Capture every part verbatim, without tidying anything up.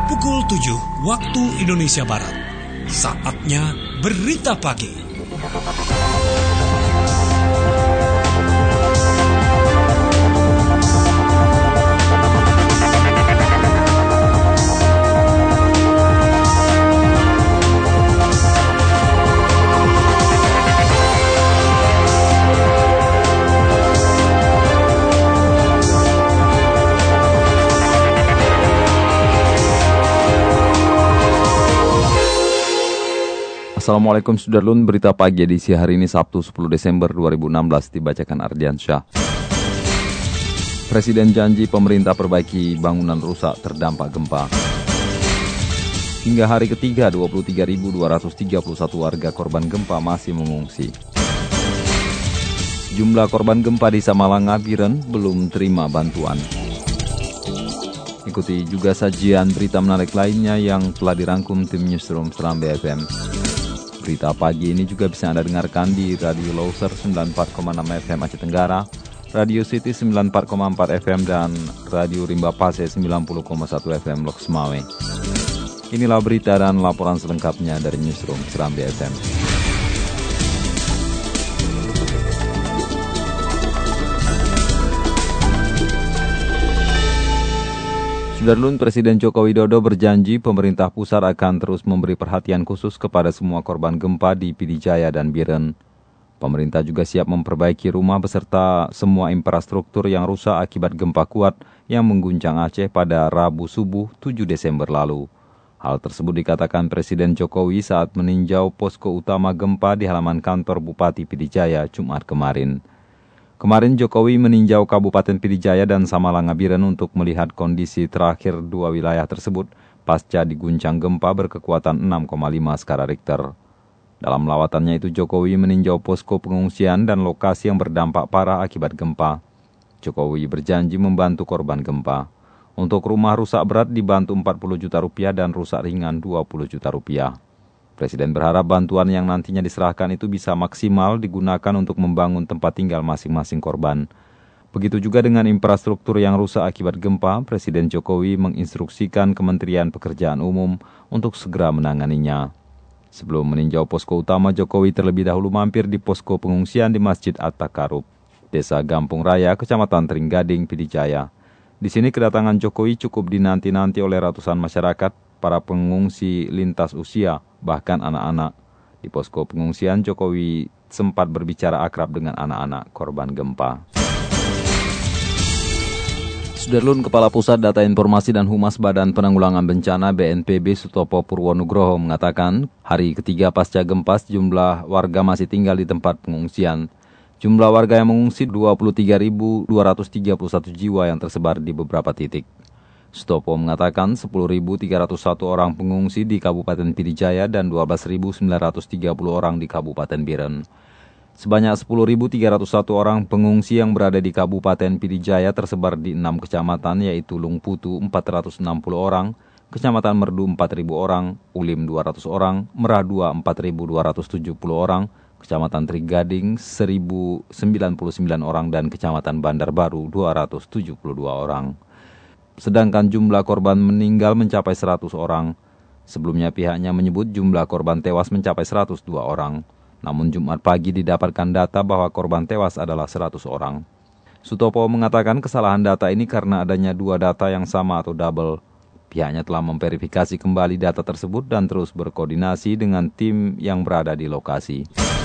pukul tujuh waktu Indonesia Barat. Saatnya Berita Pagi. Assalamualaikum Sudarlun, berita pagi edisi hari ini Sabtu sepuluh Desember dua ribu enam belas dibacakan Ardian Syah. Presiden janji pemerintah perbaiki bangunan rusak terdampak gempa. Hingga hari ketiga, dua puluh tiga ribu dua ratus tiga puluh satu warga korban gempa masih mengungsi. Jumlah korban gempa di Samalanga, Biren belum terima bantuan. Ikuti juga sajian berita menarik lainnya yang telah dirangkum tim Newsroom Seram B F M. Berita pagi ini juga bisa Anda dengarkan di Radio Loser sembilan puluh empat koma enam F M Aceh Tenggara, Radio City sembilan puluh empat koma empat F M, dan Radio Rimba Pase sembilan puluh koma satu F M Lok Semawe. Inilah berita dan laporan selengkapnya dari Newsroom Seram B F M. Sudarlun, Presiden Joko Widodo berjanji pemerintah pusat akan terus memberi perhatian khusus kepada semua korban gempa di P D Jaya dan Biren. Pemerintah juga siap memperbaiki rumah beserta semua infrastruktur yang rusak akibat gempa kuat yang mengguncang Aceh pada Rabu subuh tujuh Desember lalu. Hal tersebut dikatakan Presiden Jokowi saat meninjau posko utama gempa di halaman kantor Bupati P D Jaya Jumat kemarin. Kemarin Jokowi meninjau Kabupaten P D Jaya dan Samalanga Biren untuk melihat kondisi terakhir dua wilayah tersebut pasca diguncang gempa berkekuatan enam koma lima skala Richter. Dalam lawatannya itu Jokowi meninjau posko pengungsian dan lokasi yang berdampak parah akibat gempa. Jokowi berjanji membantu korban gempa. Untuk rumah rusak berat dibantu empat puluh juta rupiah dan rusak ringan dua puluh juta rupiah. Presiden berharap bantuan yang nantinya diserahkan itu bisa maksimal digunakan untuk membangun tempat tinggal masing-masing korban. Begitu juga dengan infrastruktur yang rusak akibat gempa, Presiden Jokowi menginstruksikan Kementerian Pekerjaan Umum untuk segera menanganinya. Sebelum meninjau posko utama, Jokowi terlebih dahulu mampir di posko pengungsian di Masjid At-Takarub, Desa Gampung Raya, Kecamatan Tringgading, P D Jaya. Di sini kedatangan Jokowi cukup dinanti-nanti oleh ratusan masyarakat, para pengungsi lintas usia, bahkan anak-anak. Di posko pengungsian, Jokowi sempat berbicara akrab dengan anak-anak korban gempa. Sudarlun, Kepala Pusat Data Informasi dan Humas Badan Penanggulangan Bencana B N P B Sutopo Purwonugroho mengatakan, hari ketiga pasca gempa sejumlah warga masih tinggal di tempat pengungsian. Jumlah warga yang mengungsi dua puluh tiga ribu dua ratus tiga puluh satu jiwa yang tersebar di beberapa titik. Sutopo mengatakan sepuluh ribu tiga ratus satu orang pengungsi di Kabupaten P D Jaya dan dua belas ribu sembilan ratus tiga puluh orang di Kabupaten Biren. Sebanyak sepuluh ribu tiga ratus satu orang pengungsi yang berada di Kabupaten P D Jaya tersebar di enam kecamatan, yaitu Lungputu empat ratus enam puluh orang, Kecamatan Merdu empat ribu orang, Ulim dua ratus orang, Merah dua empat ribu dua ratus tujuh puluh orang, Kecamatan Trigading seribu sembilan puluh sembilan orang, dan Kecamatan Bandar Baru dua ratus tujuh puluh dua orang. Sedangkan jumlah korban meninggal mencapai seratus orang. Sebelumnya pihaknya menyebut jumlah korban tewas mencapai seratus dua orang. Namun Jumat pagi didapatkan data bahwa korban tewas adalah seratus orang. Sutopo mengatakan kesalahan data ini karena adanya dua data yang sama atau double. Pihaknya telah memverifikasi kembali data tersebut dan terus berkoordinasi dengan tim yang berada di lokasi.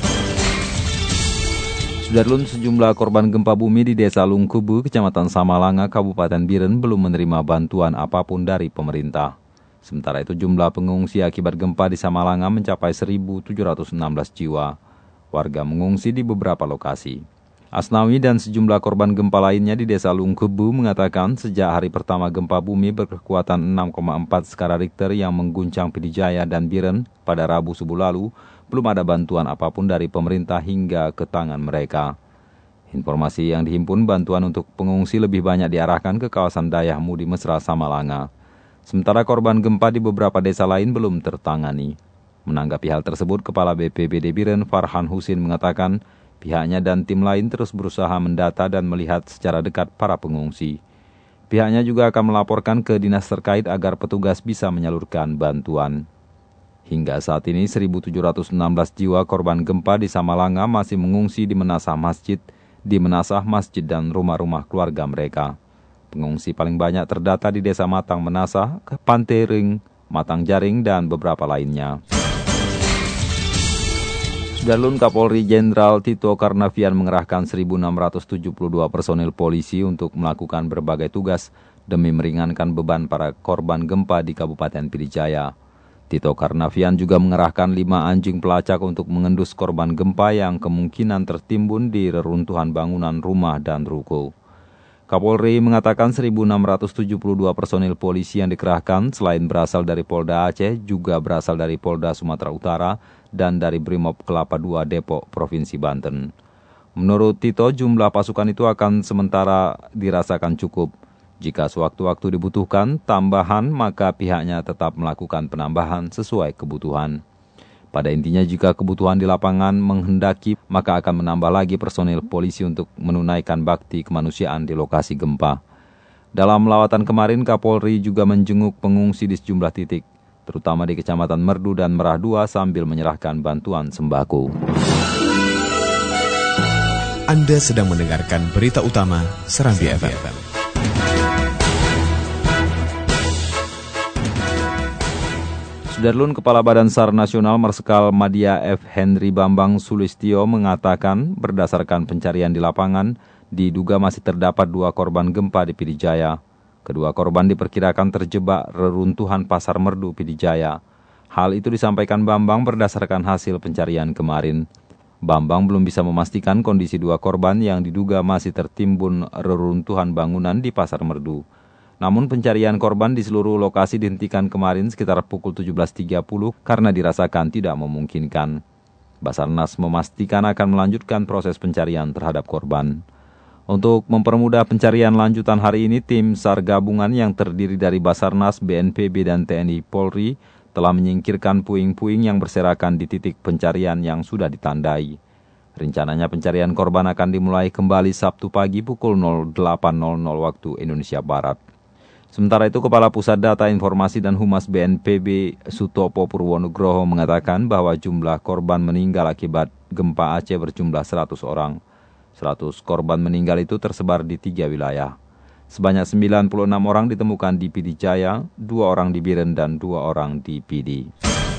Sudarlun, sejumlah korban gempa bumi di Desa Lungkubu, Kecamatan Samalanga, Kabupaten Biren belum menerima bantuan apapun dari pemerintah. Sementara itu jumlah pengungsi akibat gempa di Samalanga mencapai seribu tujuh ratus enam belas jiwa. Warga mengungsi di beberapa lokasi. Asnawi dan sejumlah korban gempa lainnya di Desa Lungkubu mengatakan sejak hari pertama gempa bumi berkekuatan enam koma empat skala Richter yang mengguncang P D Jaya dan Biren pada Rabu subuh lalu, belum ada bantuan apapun dari pemerintah hingga ke tangan mereka. Informasi yang dihimpun, bantuan untuk pengungsi lebih banyak diarahkan ke kawasan Dayah Mudi Mesra, Samalanga. Sementara korban gempa di beberapa desa lain belum tertangani. Menanggapi hal tersebut, Kepala B P B D Biren Farhan Husin mengatakan pihaknya dan tim lain terus berusaha mendata dan melihat secara dekat para pengungsi. Pihaknya juga akan melaporkan ke dinas terkait agar petugas bisa menyalurkan bantuan. Hingga saat ini seribu tujuh ratus enam belas jiwa korban gempa di Samalanga masih mengungsi di menasah masjid, di menasah masjid dan rumah-rumah keluarga mereka. Pengungsi paling banyak terdata di Desa Matang Menasah, Pantering, Matang Jaring, dan beberapa lainnya. Sudarlun, Kapolri Jenderal Tito Karnavian mengerahkan seribu enam ratus tujuh puluh dua personil polisi untuk melakukan berbagai tugas demi meringankan beban para korban gempa di Kabupaten Pidijaya. Tito Karnavian juga mengerahkan lima anjing pelacak untuk mengendus korban gempa yang kemungkinan tertimbun di reruntuhan bangunan rumah dan ruko. Kapolri mengatakan seribu enam ratus tujuh puluh dua personil polisi yang dikerahkan selain berasal dari Polda Aceh juga berasal dari Polda Sumatera Utara dan dari Brimob Kelapa dua Depok, Provinsi Banten. Menurut Tito, jumlah pasukan itu akan sementara dirasakan cukup. Jika sewaktu-waktu dibutuhkan tambahan, maka pihaknya tetap melakukan penambahan sesuai kebutuhan. Pada intinya, jika kebutuhan di lapangan menghendaki, maka akan menambah lagi personil polisi untuk menunaikan bakti kemanusiaan di lokasi gempa. Dalam lawatan kemarin, Kapolri juga menjenguk pengungsi di sejumlah titik, terutama di Kecamatan Merdu dan Merah dua sambil menyerahkan bantuan sembako. Anda sedang mendengarkan berita utama Serambi F M. Sudarlun, Kepala Badan SAR Nasional Marsikal Madya F. Henry Bambang Sulistyo mengatakan berdasarkan pencarian di lapangan, diduga masih terdapat dua korban gempa di Pidijaya. Kedua korban diperkirakan terjebak reruntuhan Pasar Merdu Pidijaya. Hal itu disampaikan Bambang berdasarkan hasil pencarian kemarin. Bambang belum bisa memastikan kondisi dua korban yang diduga masih tertimbun reruntuhan bangunan di Pasar Merdu. Namun pencarian korban di seluruh lokasi dihentikan kemarin sekitar pukul tujuh belas tiga puluh karena dirasakan tidak memungkinkan. Basarnas memastikan akan melanjutkan proses pencarian terhadap korban. Untuk mempermudah pencarian lanjutan hari ini, tim SAR gabungan yang terdiri dari Basarnas, B N P B, dan T N I Polri telah menyingkirkan puing-puing yang berserakan di titik pencarian yang sudah ditandai. Rencananya pencarian korban akan dimulai kembali Sabtu pagi pukul delapan waktu Indonesia Barat. Sementara itu, Kepala Pusat Data Informasi dan Humas B N P B Sutopo Purwonugroho mengatakan bahwa jumlah korban meninggal akibat gempa Aceh berjumlah seratus orang. seratus korban meninggal itu tersebar di tiga wilayah. Sebanyak sembilan puluh enam orang ditemukan di Pidijaya, dua orang di Biren, dan dua orang di Pidi.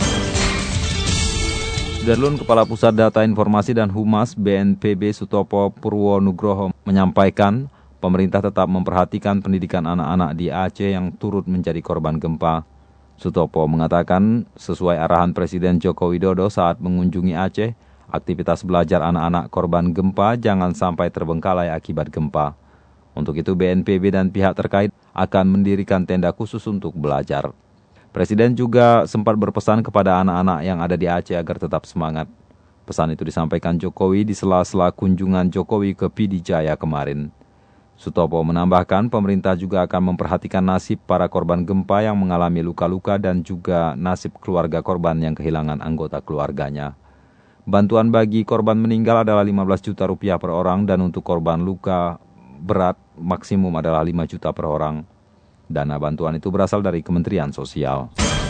Sudarlun, Kepala Pusat Data Informasi dan Humas B N P B Sutopo Purwonugroho menyampaikan pemerintah tetap memperhatikan pendidikan anak-anak di Aceh yang turut menjadi korban gempa. Sutopo mengatakan, sesuai arahan Presiden Joko Widodo saat mengunjungi Aceh, aktivitas belajar anak-anak korban gempa jangan sampai terbengkalai akibat gempa. Untuk itu, B N P B dan pihak terkait akan mendirikan tenda khusus untuk belajar. Presiden juga sempat berpesan kepada anak-anak yang ada di Aceh agar tetap semangat. Pesan itu disampaikan Jokowi di sela-sela kunjungan Jokowi ke Pidijaya kemarin. Sutopo menambahkan pemerintah juga akan memperhatikan nasib para korban gempa yang mengalami luka-luka dan juga nasib keluarga korban yang kehilangan anggota keluarganya. Bantuan bagi korban meninggal adalah lima belas juta rupiah per orang dan untuk korban luka berat maksimum adalah lima juta per orang. Dana bantuan itu berasal dari Kementerian Sosial.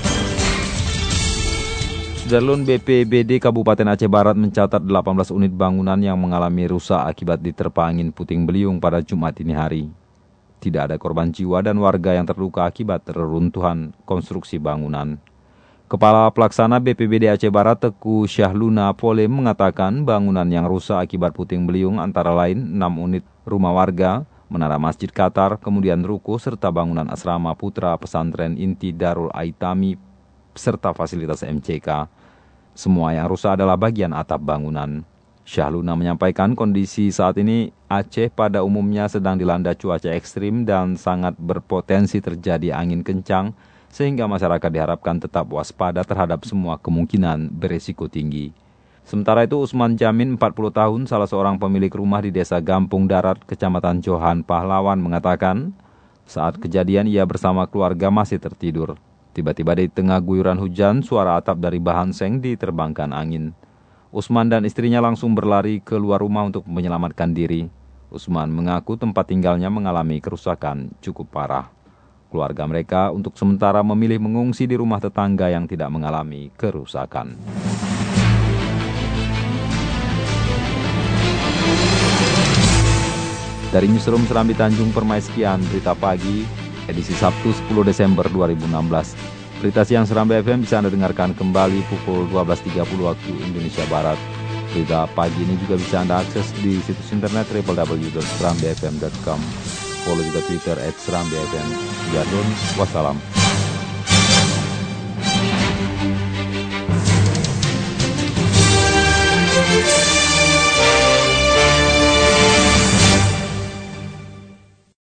Sudarlun, B P B D Kabupaten Aceh Barat mencatat delapan belas unit bangunan yang mengalami rusak akibat diterpa angin puting beliung pada Jumat dini hari. Tidak ada korban jiwa dan warga yang terluka akibat reruntuhan konstruksi bangunan. Kepala Pelaksana B P B D Aceh Barat Teku Syahluna Pole mengatakan bangunan yang rusak akibat puting beliung antara lain enam unit rumah warga, menara masjid Qatar, kemudian ruko serta bangunan asrama putra pesantren Inti Darul Aitami serta fasilitas M C K. Semua yang rusak adalah bagian atap bangunan. Syahluna menyampaikan kondisi saat ini Aceh pada umumnya sedang dilanda cuaca ekstrim dan sangat berpotensi terjadi angin kencang, sehingga masyarakat diharapkan tetap waspada terhadap semua kemungkinan berisiko tinggi. Sementara itu, Usman Jamin, empat puluh tahun, salah seorang pemilik rumah di Desa Gampung Darat, Kecamatan Johan Pahlawan, mengatakan saat kejadian ia bersama keluarga masih tertidur. Tiba-tiba di tengah guyuran hujan, suara atap dari bahan seng diterbangkan angin. Usman dan istrinya langsung berlari keluar rumah untuk menyelamatkan diri. Usman mengaku tempat tinggalnya mengalami kerusakan cukup parah. Keluarga mereka untuk sementara memilih mengungsi di rumah tetangga yang tidak mengalami kerusakan. Dari Newsroom Serambi Tanjung Permai sekian berita pagi, edisi Sabtu sepuluh Desember dua ribu enam belas. Berita siang Serambi F M bisa Anda dengarkan kembali pukul dua belas tiga puluh waktu Indonesia Barat. Berita pagi ini juga bisa Anda akses di situs internet w w w dot serambi f m dot com. Follow juga Twitter at serambi f m. Wassalam.